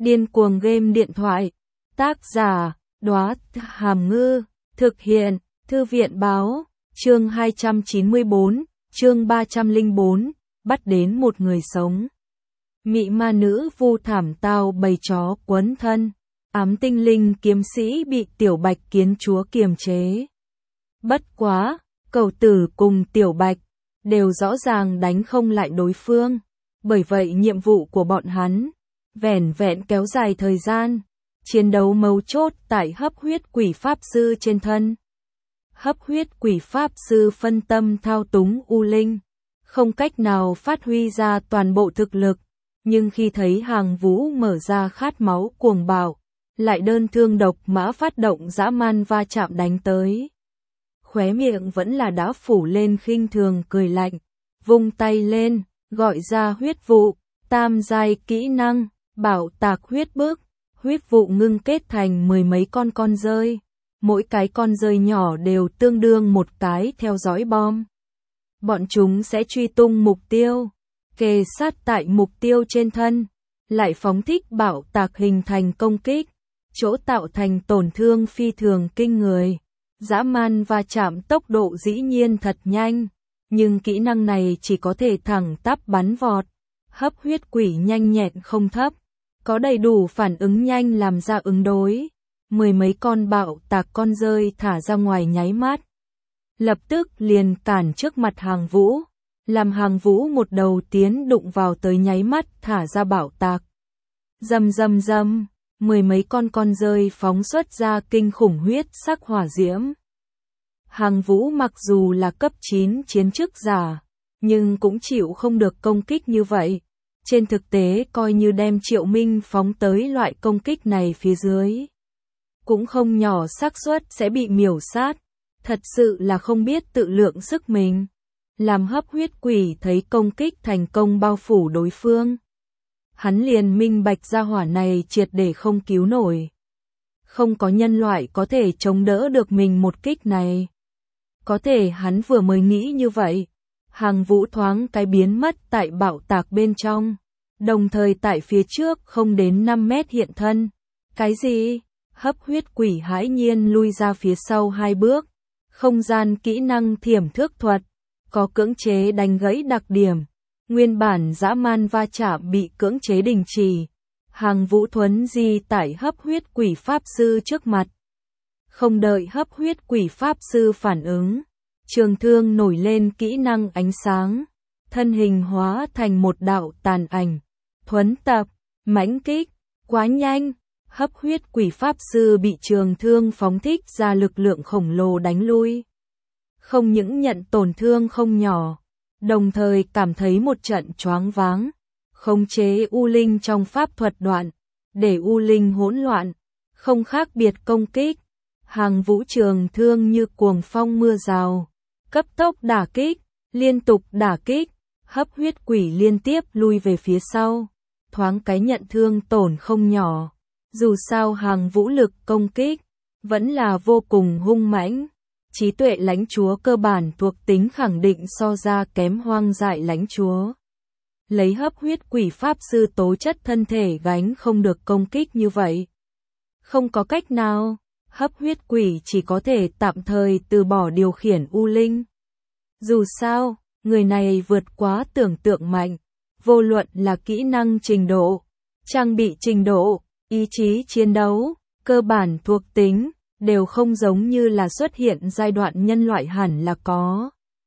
Điên cuồng game điện thoại. Tác giả, Đóa Hàm Ngư. Thực hiện, Thư viện báo. Chương 294, chương 304, bắt đến một người sống. Mị ma nữ vu thảm tao bầy chó quấn thân. Ám tinh linh kiếm sĩ bị tiểu bạch kiến chúa kiềm chế. Bất quá, cầu tử cùng tiểu bạch đều rõ ràng đánh không lại đối phương. Bởi vậy nhiệm vụ của bọn hắn vẻn vẹn kéo dài thời gian. Chiến đấu mấu chốt tại hấp huyết quỷ pháp sư trên thân. Hấp huyết quỷ pháp sư phân tâm thao túng U Linh, không cách nào phát huy ra toàn bộ thực lực. Nhưng khi thấy Hàng Vũ mở ra khát máu cuồng bạo, lại đơn thương độc mã phát động dã man va chạm đánh tới. Khóe miệng vẫn là đã phủ lên khinh thường cười lạnh, vung tay lên, gọi ra huyết vụ, tam giai kỹ năng, bảo tạc huyết bức. Huyết vụ ngưng kết thành mười mấy con rơi, mỗi cái con rơi nhỏ đều tương đương một cái theo dõi bom. Bọn chúng sẽ truy tung mục tiêu, kề sát tại mục tiêu trên thân, lại phóng thích bạo tạc hình thành công kích, chỗ tạo thành tổn thương phi thường kinh người. Dã man va chạm tốc độ dĩ nhiên thật nhanh, nhưng kỹ năng này chỉ có thể thẳng tắp bắn vọt. Hấp huyết quỷ nhanh nhẹn không thấp, có đầy đủ phản ứng nhanh làm ra ứng đối. Mười mấy con bạo tạc con rơi thả ra ngoài nháy mắt, lập tức liền cản trước mặt Hàng Vũ, làm Hàng Vũ một đầu tiến đụng vào tới nháy mắt thả ra bạo tạc. Rầm rầm rầm, mười mấy con rơi phóng xuất ra kinh khủng huyết sắc hỏa diễm. Hàng Vũ mặc dù là cấp 9 chiến chức giả, nhưng cũng chịu không được công kích như vậy. Trên thực tế coi như đem Triệu Minh phóng tới loại công kích này phía dưới, cũng không nhỏ xác suất sẽ bị miểu sát. Thật sự là không biết tự lượng sức mình. Làm hấp huyết quỷ thấy công kích thành công bao phủ đối phương, hắn liền minh bạch ra hỏa này triệt để không cứu nổi. Không có nhân loại có thể chống đỡ được mình một kích này. Có thể hắn vừa mới nghĩ như vậy, Hàng Vũ thoáng cái biến mất tại bạo tạc bên trong, đồng thời tại phía trước không đến 5 mét hiện thân. Cái gì? Hấp huyết quỷ hãi nhiên lui ra phía sau 2 bước. Không gian kỹ năng thiểm thước thuật, có cưỡng chế đánh gãy đặc điểm. Nguyên bản dã man va chạm bị cưỡng chế đình chỉ. Hàng Vũ thuấn di tại hấp huyết quỷ pháp sư trước mặt. Không đợi hấp huyết quỷ pháp sư phản ứng, trường thương nổi lên kỹ năng ánh sáng, thân hình hóa thành một đạo tàn ảnh, thuấn tập, mãnh kích, quá nhanh. Hấp huyết quỷ pháp sư bị trường thương phóng thích ra lực lượng khổng lồ đánh lui. Không những nhận tổn thương không nhỏ, đồng thời cảm thấy một trận choáng váng. Khống chế U Linh trong pháp thuật đoạn, để U Linh hỗn loạn, không khác biệt công kích. Hàng Vũ trường thương như cuồng phong mưa rào, cấp tốc đả kích, liên tục đả kích. Hấp huyết quỷ liên tiếp lui về phía sau, thoáng cái nhận thương tổn không nhỏ. Dù sao Hàng Vũ lực công kích vẫn là vô cùng hung mãnh. Trí tuệ lãnh chúa cơ bản thuộc tính khẳng định so ra kém hoang dại lãnh chúa. Lấy hấp huyết quỷ pháp sư tố chất thân thể gánh không được công kích như vậy. Không có cách nào, hấp huyết quỷ chỉ có thể tạm thời từ bỏ điều khiển U Linh. Dù sao, người này vượt quá tưởng tượng mạnh, vô luận là kỹ năng trình độ, trang bị trình độ, ý chí chiến đấu, cơ bản thuộc tính, đều không giống như là xuất hiện giai đoạn nhân loại hẳn là có.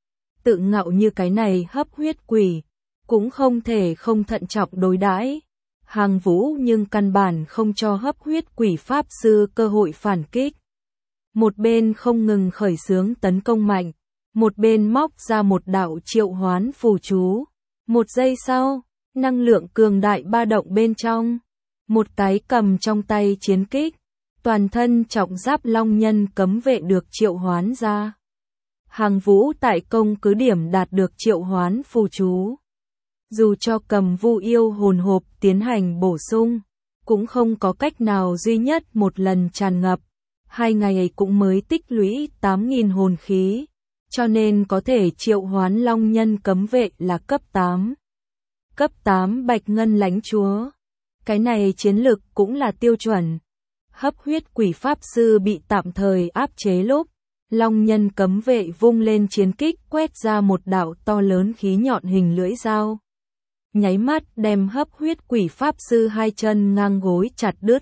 Tự ngạo như cái này hấp huyết quỷ, cũng không thể không thận trọng đối đãi. Hàng Vũ nhưng căn bản không cho hấp huyết quỷ pháp sư cơ hội phản kích. Một bên không ngừng khởi xướng tấn công mạnh, một bên móc ra một đạo triệu hoán phù chú. Một giây sau, năng lượng cường đại ba động bên trong. Một cái cầm trong tay chiến kích, toàn thân trọng giáp long nhân cấm vệ được triệu hoán ra. Hàng Vũ tại công cứ điểm đạt được triệu hoán phù chú. Dù cho cầm vu yêu hồn hộp tiến hành bổ sung, cũng không có cách nào duy nhất một lần tràn ngập. 2 ngày cũng mới tích lũy 8.000 hồn khí, cho nên có thể triệu hoán long nhân cấm vệ là cấp 8. Cấp 8 bạch ngân lãnh chúa. Cái này chiến lực cũng là tiêu chuẩn. Hấp huyết quỷ pháp sư bị tạm thời áp chế lúc, Long Nhân cấm vệ vung lên chiến kích quét ra một đạo to lớn khí nhọn hình lưỡi dao. Nháy mắt đem hấp huyết quỷ pháp sư hai chân ngang gối chặt đứt.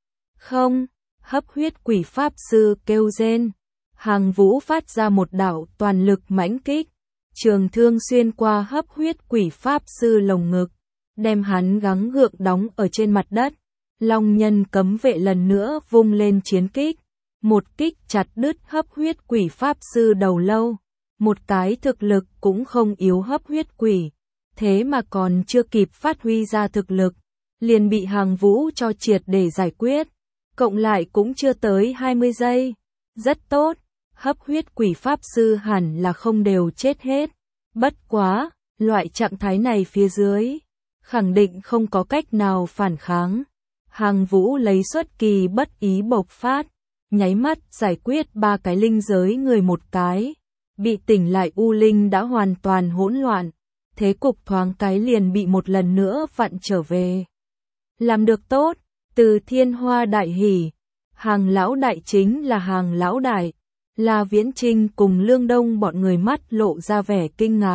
Không, hấp huyết quỷ pháp sư kêu rên. Hàng Vũ phát ra một đạo toàn lực mãnh kích. Trường thương xuyên qua hấp huyết quỷ pháp sư lồng ngực, đem hắn gắng gượng đóng ở trên mặt đất. Long Nhân cấm vệ lần nữa vung lên chiến kích. Một kích chặt đứt hấp huyết quỷ pháp sư đầu lâu. Một cái thực lực cũng không yếu hấp huyết quỷ. Thế mà còn chưa kịp phát huy ra thực lực, liền bị Hàng Vũ cho triệt để giải quyết. Cộng lại cũng chưa tới 20 giây. Rất tốt, hấp huyết quỷ pháp sư hẳn là không đều chết hết. Bất quá, loại trạng thái này phía dưới, khẳng định không có cách nào phản kháng. Hàng Vũ lấy xuất kỳ bất ý bộc phát, nháy mắt giải quyết 3 cái linh giới người một cái. Bị tỉnh lại U Linh đã hoàn toàn hỗn loạn, thế cục thoáng cái liền bị một lần nữa vặn trở về. Làm được tốt, Từ Thiên Hoa đại hỉ. Hàng lão đại chính là Hàng lão đại. La Viễn Trinh cùng Lương Đông bọn người mắt lộ ra vẻ kinh ngạc.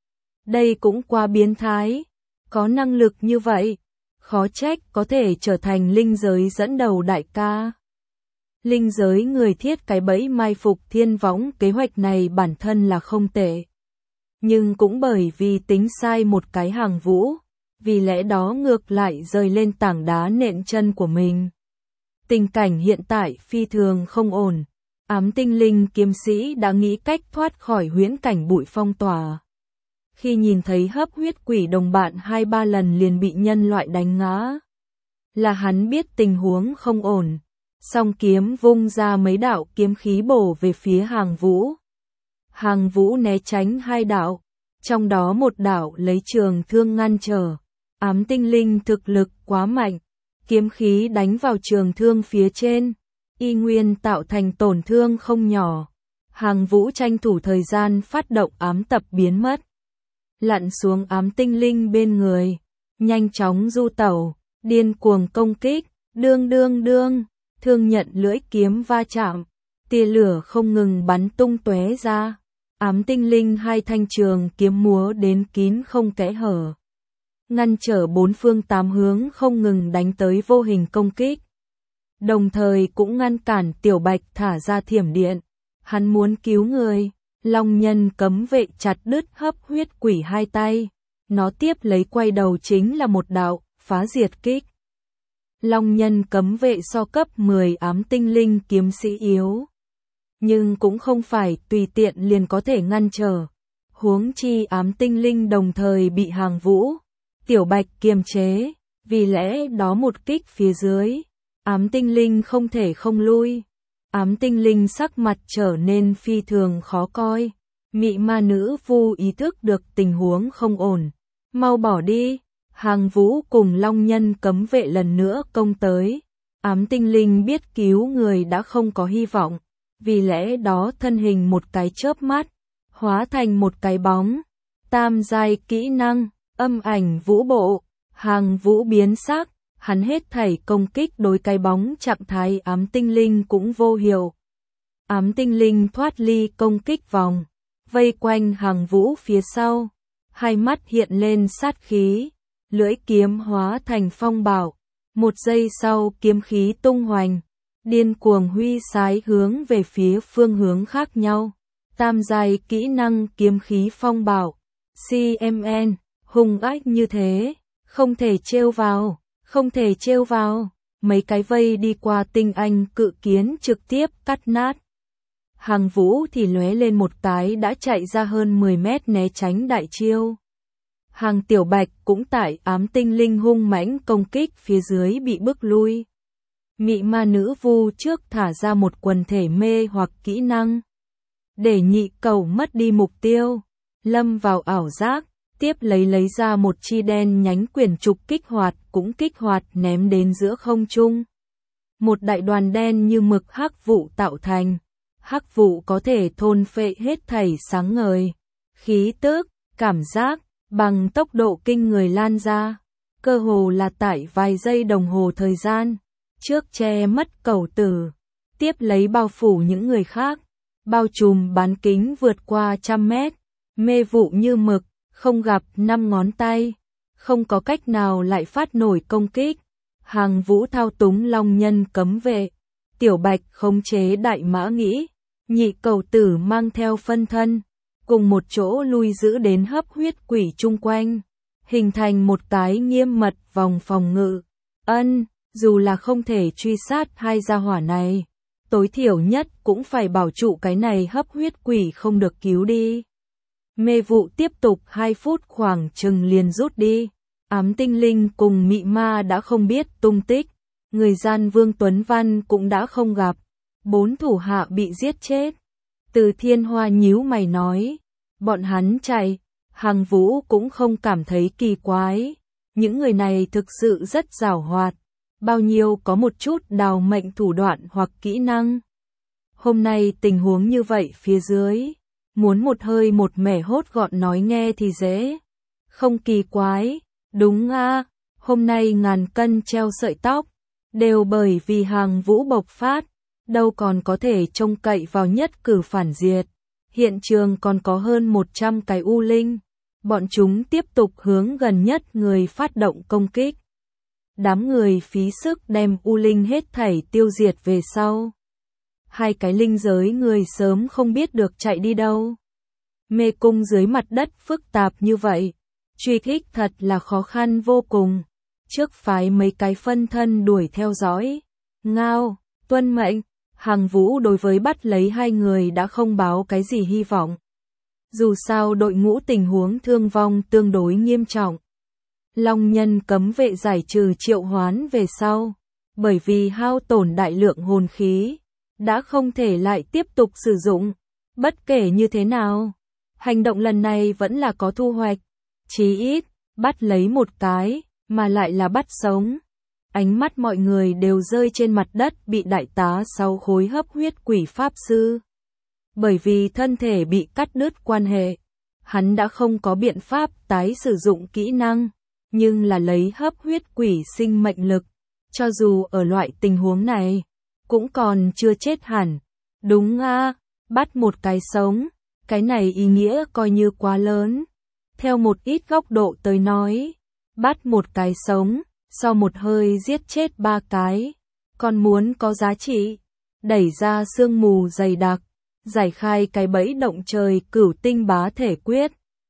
Đây cũng quá biến thái, có năng lực như vậy, khó trách có thể trở thành linh giới dẫn đầu đại ca. Linh giới người thiết cái bẫy mai phục thiên võng kế hoạch này bản thân là không tệ. Nhưng cũng bởi vì tính sai một cái Hàng Vũ, vì lẽ đó ngược lại rơi lên tảng đá nện chân của mình. Tình cảnh hiện tại phi thường không ổn. Ám tinh linh kiếm sĩ đã nghĩ cách thoát khỏi huyễn cảnh bụi phong tỏa. Khi nhìn thấy hấp huyết quỷ đồng bạn 2-3 lần liền bị nhân loại đánh ngã, là hắn biết tình huống không ổn. Song kiếm vung ra mấy đạo kiếm khí bổ về phía Hàng Vũ. Hàng Vũ né tránh 2 đạo, trong đó một đạo lấy trường thương ngăn trở. Ám tinh linh thực lực quá mạnh, kiếm khí đánh vào trường thương phía trên, y nguyên tạo thành tổn thương không nhỏ. Hàng Vũ tranh thủ thời gian phát động ám tập biến mất, lặn xuống ám tinh linh bên người, nhanh chóng du tẩu, điên cuồng công kích, đương, thương nhận lưỡi kiếm va chạm, tia lửa không ngừng bắn tung tóe ra. Ám tinh linh hai thanh trường kiếm múa đến kín không kẽ hở, ngăn trở 4 phương 8 hướng không ngừng đánh tới vô hình công kích. Đồng thời cũng ngăn cản Tiểu Bạch thả ra thiểm điện. Hắn muốn cứu người. Long Nhân cấm vệ chặt đứt hấp huyết quỷ 2 tay. Nó tiếp lấy quay đầu chính là một đạo phá diệt kích. Long Nhân cấm vệ so cấp 10 ám tinh linh kiếm sĩ yếu, nhưng cũng không phải tùy tiện liền có thể ngăn trở. Huống chi ám tinh linh đồng thời bị Hàng Vũ, Tiểu Bạch kiềm chế, vì lẽ đó một kích phía dưới, ám tinh linh không thể không lui. Ám tinh linh sắc mặt trở nên phi thường khó coi. Mị ma nữ vu ý thức được tình huống không ổn. Mau bỏ đi. Hàng Vũ cùng Long Nhân cấm vệ lần nữa công tới. Ám tinh linh biết cứu người đã không có hy vọng, vì lẽ đó thân hình một cái chớp mắt, hóa thành một cái bóng. Tam giai kỹ năng, âm ảnh vũ bộ. Hàng Vũ biến sắc, hắn hết thảy công kích đối cái bóng trạng thái ám tinh linh cũng vô hiệu. Ám tinh linh thoát ly công kích vòng, vây quanh Hàng Vũ phía sau, hai mắt hiện lên sát khí, lưỡi kiếm hóa thành phong bạo. Một giây sau kiếm khí tung hoành, điên cuồng huy sái hướng về phía phương hướng khác nhau. Tam giai kỹ năng kiếm khí phong bạo, CMN, hung ác như thế, không thể trêu vào, không thể trêu vào. Mấy cái vây đi qua tinh anh cự kiến trực tiếp cắt nát. Hàng Vũ thì lóe lên một cái đã chạy ra hơn 10 mét né tránh đại chiêu. Hàng Tiểu Bạch cũng tại ám tinh linh hung mãnh công kích phía dưới bị bức lui. Mị ma nữ vu trước thả ra một quần thể mê hoặc kỹ năng, để nhị cầu mất đi mục tiêu, lâm vào ảo giác, tiếp lấy ra một chi đen nhánh quyển trục kích hoạt cũng kích hoạt ném đến giữa không trung. Một đại đoàn đen như mực hắc vụ tạo thành, hắc vụ có thể thôn phệ hết thảy sáng ngời, khí tức, cảm giác, bằng tốc độ kinh người lan ra. cơ hồ là tại vài giây đồng hồ thời gian, trước che mất Cẩu Tử, tiếp lấy bao phủ những người khác, bao trùm bán kính vượt qua 100 mét, mê vụ như mực, không gặp 5 ngón tay, không có cách nào lại phát nổi công kích. Hàng Vũ thao túng Long Nhân cấm vệ, Tiểu Bạch khống chế Đại Mã Nghĩ, Nhị Cẩu Tử mang theo phân thân, cùng một chỗ lui giữ đến hấp huyết quỷ chung quanh, hình thành một cái nghiêm mật vòng phòng ngự. Dù là không thể truy sát hai gia hỏa này, tối thiểu nhất cũng phải bảo trụ cái này hấp huyết quỷ không được cứu đi. Mê vụ tiếp tục 2 phút khoảng chừng liền rút đi. Ám Tinh Linh cùng Mị Ma đã không biết tung tích, người gian Vương Tuấn Văn cũng đã không gặp, 4 thủ hạ bị giết chết. Từ Thiên Hoa nhíu mày nói, bọn hắn chạy, Hàng Vũ cũng không cảm thấy kỳ quái, những người này thực sự rất giàu hoạt, bao nhiêu có một chút đào mệnh thủ đoạn hoặc kỹ năng. Hôm nay tình huống như vậy phía dưới, muốn một hơi một mẻ hốt gọn nói nghe thì dễ, không kỳ quái. Đúng a, hôm nay ngàn cân treo sợi tóc, đều bởi vì Hàng Vũ bộc phát, đâu còn có thể trông cậy vào nhất cử phản diệt. Hiện trường còn có hơn 100 cái U Linh, bọn chúng tiếp tục hướng gần nhất người phát động công kích. Đám người phí sức đem U Linh hết thảy tiêu diệt về sau. 2 cái linh giới người sớm không biết được chạy đi đâu. Mê cung dưới mặt đất phức tạp như vậy, truy kích thật là khó khăn vô cùng. Trước phái mấy cái phân thân đuổi theo dõi. Ngao, tuân mệnh, Hàng Vũ đối với bắt lấy 2 người đã không báo cái gì hy vọng. Dù sao đội ngũ tình huống thương vong tương đối nghiêm trọng. Long Nhân cấm vệ giải trừ triệu hoán về sau, bởi vì hao tổn đại lượng hồn khí, đã không thể lại tiếp tục sử dụng. Bất kể như thế nào, hành động lần này vẫn là có thu hoạch. Chí ít, bắt lấy một cái, mà lại là bắt sống. Ánh mắt mọi người đều rơi trên mặt đất bị đại tá 6 khối hấp huyết quỷ pháp sư. Bởi vì thân thể bị cắt đứt quan hệ, hắn đã không có biện pháp tái sử dụng kỹ năng, nhưng là lấy hấp huyết quỷ sinh mệnh lực, cho dù ở loại tình huống này, cũng còn chưa chết hẳn. Đúng a, bắt một cái sống, cái này ý nghĩa coi như quá lớn. Theo một ít góc độ tới nói, bắt một cái sống, sau một hơi giết chết 3 cái, còn muốn có giá trị, đẩy ra sương mù dày đặc, giải khai cái bẫy động trời cửu tinh bá thể quyết,